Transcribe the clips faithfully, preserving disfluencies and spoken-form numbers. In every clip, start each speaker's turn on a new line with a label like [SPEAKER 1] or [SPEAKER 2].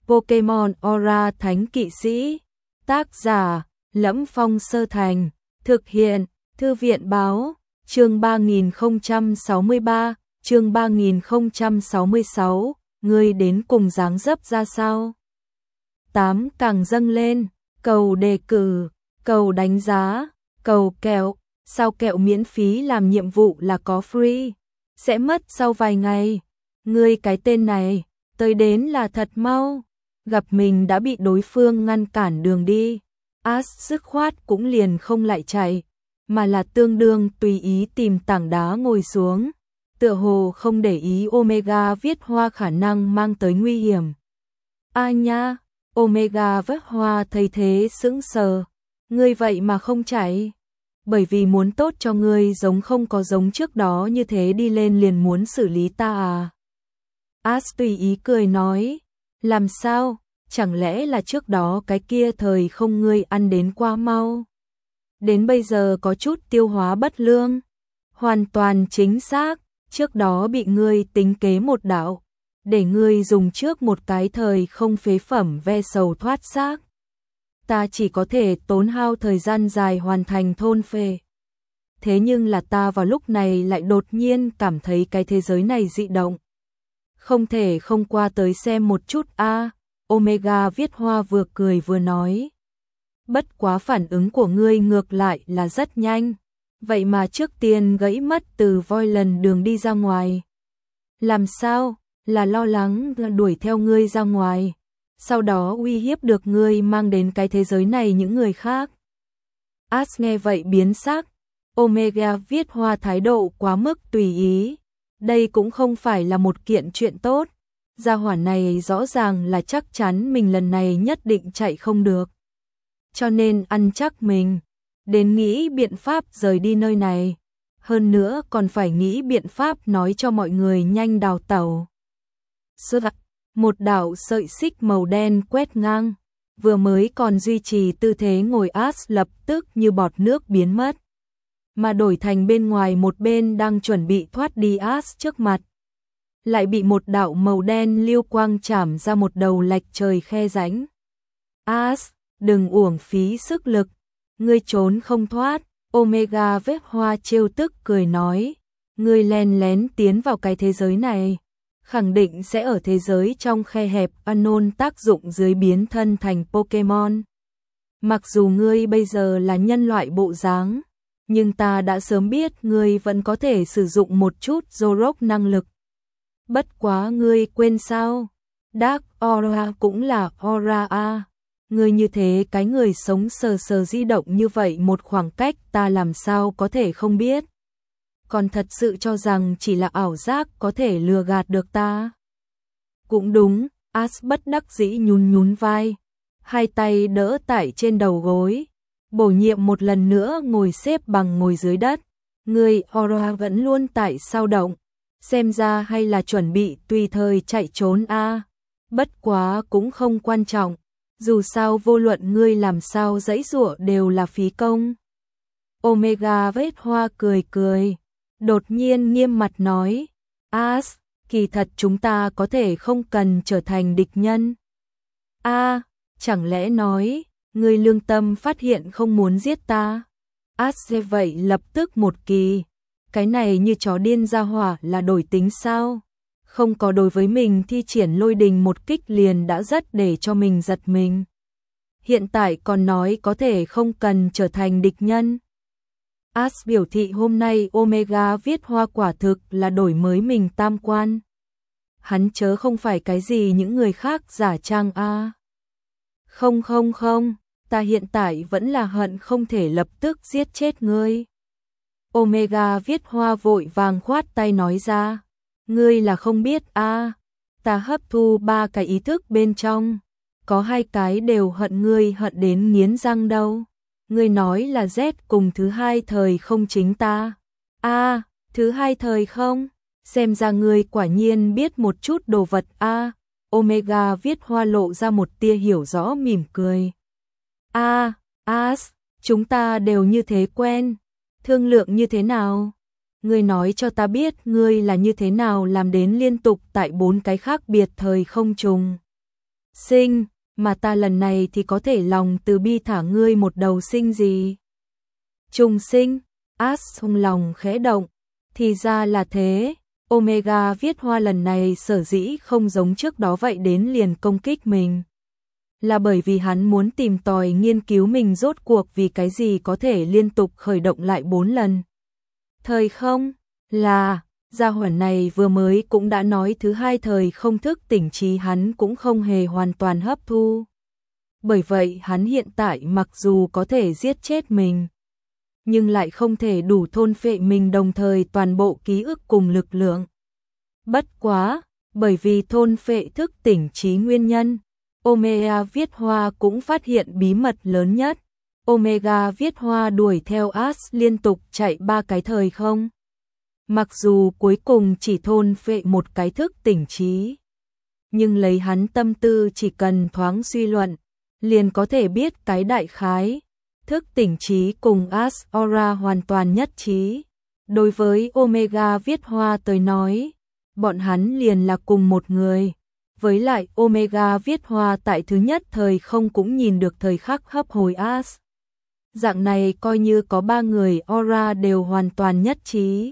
[SPEAKER 1] Pokemon Aura Thánh Kỵ Sĩ. Tác giả: Lẫm Phong Sơ Thành. Thực hiện: Thư viện báo. Chương ba nghìn không trăm sáu mươi ba, chương ba nghìn không trăm sáu mươi sáu, ngươi đến cùng dáng dấp ra sao? tám càng dâng lên, cầu đề cử, cầu đánh giá, cầu kẹo, sao kẹo miễn phí làm nhiệm vụ là có free, sẽ mất sau vài ngày. Ngươi cái tên này, tới đến là thật mau, gặp mình đã bị đối phương ngăn cản đường đi. Ash dứt khoát cũng liền không lại chạy, mà là tương đương tùy ý tìm tảng đá ngồi xuống, tựa hồ không để ý Omega viết hoa khả năng mang tới nguy hiểm. A nha, Omega viết hoa thấy thế sững sờ, ngươi vậy mà không chạy, bởi vì muốn tốt cho ngươi giống không có giống trước đó như thế đi lên liền muốn xử lý ta à. Ash tùy ý cười nói, làm sao, chẳng lẽ là trước đó cái kia thời không ngươi ăn đến quá mau, đến bây giờ có chút tiêu hóa bất lương. Hoàn toàn chính xác, trước đó bị ngươi tính kế một đạo, để ngươi dùng trước một cái thời không phế phẩm ve sầu thoát xác. Ta chỉ có thể tốn hao thời gian dài hoàn thành thôn phệ. Thế nhưng là ta vào lúc này lại đột nhiên cảm thấy cái thế giới này dị động. Không thể không qua tới xem một chút a. À, Omega viết hoa vừa cười vừa nói. Bất quá phản ứng của ngươi ngược lại là rất nhanh, vậy mà trước tiên gãy mất từ voi lần đường đi ra ngoài. Làm sao, là lo lắng đuổi theo ngươi ra ngoài, sau đó uy hiếp được ngươi mang đến cái thế giới này những người khác. Ash nghe vậy biến sắc, Omega viết hoa thái độ quá mức tùy ý, đây cũng không phải là một kiện chuyện tốt, gia hỏa này rõ ràng là chắc chắn mình lần này nhất định chạy không được. Cho nên ăn chắc mình, đến nghĩ biện pháp rời đi nơi này, hơn nữa còn phải nghĩ biện pháp nói cho mọi người nhanh đào tẩu. Xuất một đạo sợi xích màu đen quét ngang, vừa mới còn duy trì tư thế ngồi Ash lập tức như bọt nước biến mất, mà đổi thành bên ngoài một bên đang chuẩn bị thoát đi Ash trước mặt, lại bị một đạo màu đen lưu quang chảm ra một đầu lạch trời khe rãnh. Ash, đừng uổng phí sức lực, ngươi trốn không thoát. Omega vết hoa trêu tức cười nói, ngươi len lén tiến vào cái thế giới này, khẳng định sẽ ở thế giới trong khe hẹp Anon tác dụng dưới biến thân thành Pokemon. Mặc dù ngươi bây giờ là nhân loại bộ dáng, nhưng ta đã sớm biết ngươi vẫn có thể sử dụng một chút Zorok năng lực. Bất quá ngươi quên sao, Dark Aura cũng là Aura a. Ngươi như thế cái người sống sờ sờ di động như vậy một khoảng cách ta làm sao có thể không biết. Còn thật sự cho rằng chỉ là ảo giác có thể lừa gạt được ta. Cũng đúng, Ash bất đắc dĩ nhún nhún vai, hai tay đỡ tại trên đầu gối, bổ nhiệm một lần nữa ngồi xếp bằng ngồi dưới đất. Ngươi Aura vẫn luôn tại sao động, xem ra hay là chuẩn bị tùy thời chạy trốn a. À. Bất quá cũng không quan trọng, dù sao vô luận ngươi làm sao giãy giụa đều là phí công. Omega vết hoa cười cười, đột nhiên nghiêm mặt nói, Ash, kỳ thật chúng ta có thể không cần trở thành địch nhân. A, à, chẳng lẽ nói, ngươi lương tâm phát hiện không muốn giết ta? Ash nghe vậy lập tức một kỳ, cái này như chó điên ra hỏa là đổi tính sao? Không có đối với mình thi triển lôi đình một kích liền đã rất để cho mình giật mình. Hiện tại còn nói có thể không cần trở thành địch nhân. Ash biểu thị hôm nay Omega viết hoa quả thực là đổi mới mình tam quan. Hắn chớ không phải cái gì những người khác giả trang a. À. Không không không, ta hiện tại vẫn là hận không thể lập tức giết chết ngươi. Omega viết hoa vội vàng khoát tay nói ra. Ngươi là không biết a, à, ta hấp thu ba cái ý thức bên trong, có hai cái đều hận ngươi hận đến nghiến răng đâu. Ngươi nói là Z cùng thứ hai thời không chính ta. A, à, thứ hai thời không? Xem ra ngươi quả nhiên biết một chút đồ vật a. À. Omega viết hoa lộ ra một tia hiểu rõ mỉm cười. A, à, Ash, chúng ta đều như thế quen, thương lượng như thế nào? Ngươi nói cho ta biết ngươi là như thế nào làm đến liên tục tại bốn cái khác biệt thời không trùng. sinh, mà ta lần này thì có thể lòng từ bi thả ngươi một đầu sinh gì? Trùng sinh, As trong lòng khẽ động, thì ra là thế, Omega viết hoa lần này sở dĩ không giống trước đó vậy đến liền công kích mình. Là bởi vì hắn muốn tìm tòi nghiên cứu mình rốt cuộc vì cái gì có thể liên tục khởi động lại bốn lần. Thời không, là, gia hỏa này vừa mới cũng đã nói thứ hai thời không thức tỉnh trí hắn cũng không hề hoàn toàn hấp thu. Bởi vậy hắn hiện tại mặc dù có thể giết chết mình, nhưng lại không thể đủ thôn phệ mình đồng thời toàn bộ ký ức cùng lực lượng. Bất quá, bởi vì thôn phệ thức tỉnh trí nguyên nhân, Omega viết hoa cũng phát hiện bí mật lớn nhất. Omega viết hoa đuổi theo As liên tục chạy ba cái thời không. Mặc dù cuối cùng chỉ thôn phệ một cái thức tỉnh trí, nhưng lấy hắn tâm tư chỉ cần thoáng suy luận, liền có thể biết cái đại khái. Thức tỉnh trí cùng As Aura hoàn toàn nhất trí. Đối với Omega viết hoa tới nói, bọn hắn liền là cùng một người. Với lại Omega viết hoa tại thứ nhất thời không cũng nhìn được thời khắc hấp hồi As. Dạng này coi như có ba người Aura đều hoàn toàn nhất trí.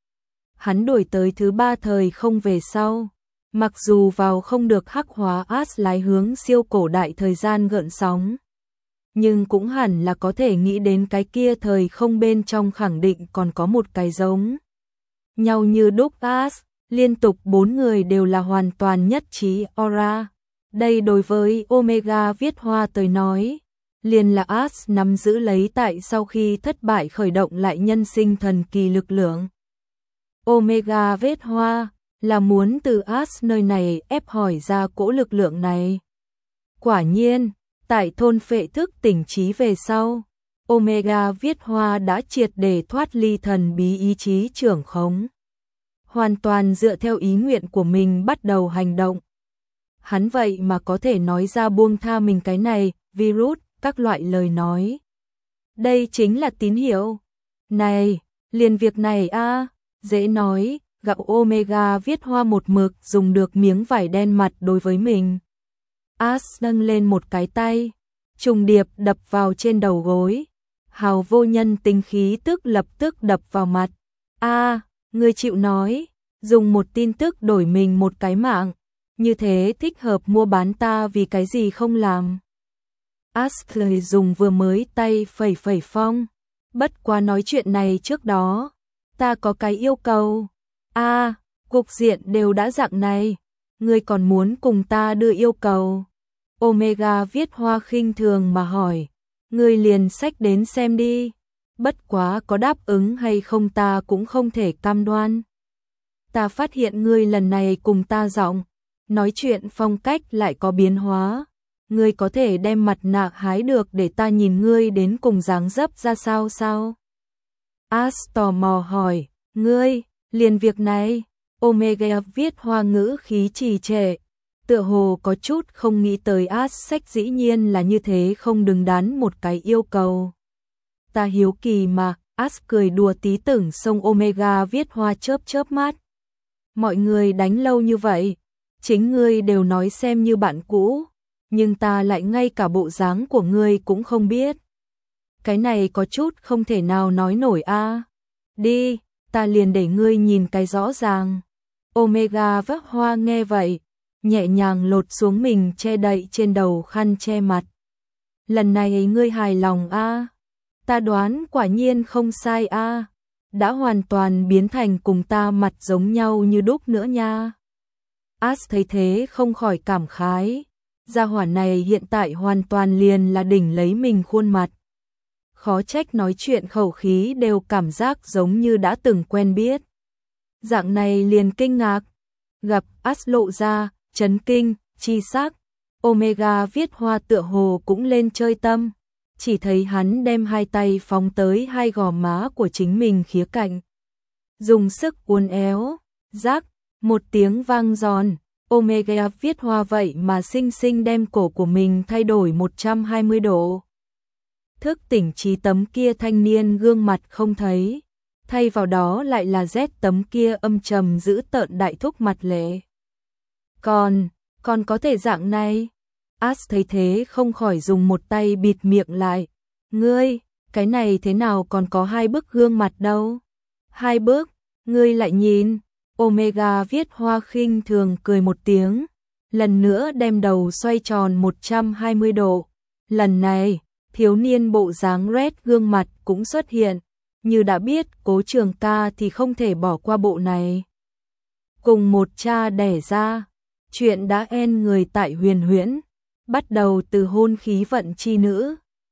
[SPEAKER 1] Hắn đổi tới thứ ba thời không về sau. Mặc dù vào không được hắc hóa As lái hướng siêu cổ đại thời gian gợn sóng, nhưng cũng hẳn là có thể nghĩ đến cái kia thời không bên trong khẳng định còn có một cái giống nhau như đúc As. Liên tục bốn người đều là hoàn toàn nhất trí Aura. Đây đối với Omega viết hoa tới nói, liền là As nắm giữ lấy tại sau khi thất bại khởi động lại nhân sinh thần kỳ lực lượng. Omega viết hoa là muốn từ As nơi này ép hỏi ra cỗ lực lượng này. Quả nhiên, tại thôn phệ thức tỉnh trí về sau, Omega viết hoa đã triệt để thoát ly thần bí ý chí trưởng khống. Hoàn toàn dựa theo ý nguyện của mình bắt đầu hành động. Hắn vậy mà có thể nói ra buông tha mình cái này, virus, các loại lời nói. Đây chính là tín hiệu. Này, liền việc này a, dễ nói, gặp Omega viết hoa một mực dùng được miếng vải đen mặt đối với mình. As nâng lên một cái tay, trùng điệp đập vào trên đầu gối. Hào vô nhân tính khí tức lập tức đập vào mặt. A, ngươi chịu nói, dùng một tin tức đổi mình một cái mạng, như thế thích hợp mua bán ta vì cái gì không làm. Ashley dùng vừa mới tay phẩy phẩy phong, bất quá nói chuyện này trước đó, ta có cái yêu cầu. A, cục diện đều đã dạng này, ngươi còn muốn cùng ta đưa yêu cầu. Omega viết hoa khinh thường mà hỏi, ngươi liền xách đến xem đi. Bất quá có đáp ứng hay không ta cũng không thể cam đoan. Ta phát hiện ngươi lần này cùng ta giọng, nói chuyện phong cách lại có biến hóa. Ngươi có thể đem mặt nạ hái được để ta nhìn ngươi đến cùng dáng dấp ra sao sao? As tò mò hỏi, ngươi, liền việc này, Omega viết hoa ngữ khí trì trệ, tựa hồ có chút không nghĩ tới As sách dĩ nhiên là như thế không đứng đắn một cái yêu cầu. Ta hiếu kỳ mà, As cười đùa tí tưởng sông Omega viết hoa chớp chớp mắt. Mọi người đánh lâu như vậy, chính ngươi đều nói xem như bạn cũ, nhưng ta lại ngay cả bộ dáng của ngươi cũng không biết. Cái này có chút không thể nào nói nổi a. Đi, ta liền để ngươi nhìn cái rõ ràng. Omega vác hoa nghe vậy, nhẹ nhàng lột xuống mình che đậy trên đầu khăn che mặt. Lần này ngươi hài lòng a? Ta đoán quả nhiên không sai a, đã hoàn toàn biến thành cùng ta mặt giống nhau như đúc nữa nha. As thấy thế không khỏi cảm khái, gia hỏa này hiện tại hoàn toàn liền là đỉnh lấy mình khuôn mặt. Khó trách nói chuyện khẩu khí đều cảm giác giống như đã từng quen biết. Dạng này liền kinh ngạc, gặp As lộ ra, chấn kinh, chi sắc. Omega viết hoa tựa hồ cũng lên chơi tâm. Chỉ thấy hắn đem hai tay phóng tới hai gò má của chính mình khía cạnh. Dùng sức uốn éo, rắc, một tiếng vang giòn, Omega viết hoa vậy mà xinh xinh đem cổ của mình thay đổi một trăm hai mươi độ. Thức tỉnh trí tấm kia thanh niên gương mặt không thấy, thay vào đó lại là Z tấm kia âm trầm giữ tợn đại thúc mặt lệ. Còn, còn có thể dạng này, As thấy thế không khỏi dùng một tay bịt miệng lại. Ngươi, cái này thế nào còn có hai bức gương mặt đâu? Hai bức, ngươi lại nhìn. Omega viết Hoa khinh thường cười một tiếng, lần nữa đem đầu xoay tròn một trăm hai mươi độ. Lần này, thiếu niên bộ dáng red gương mặt cũng xuất hiện, như đã biết Cố Trường Ca thì không thể bỏ qua bộ này. Cùng một cha đẻ ra, chuyện đã en người tại Huyền Huyễn, bắt đầu từ hôn khí vận chi nữ,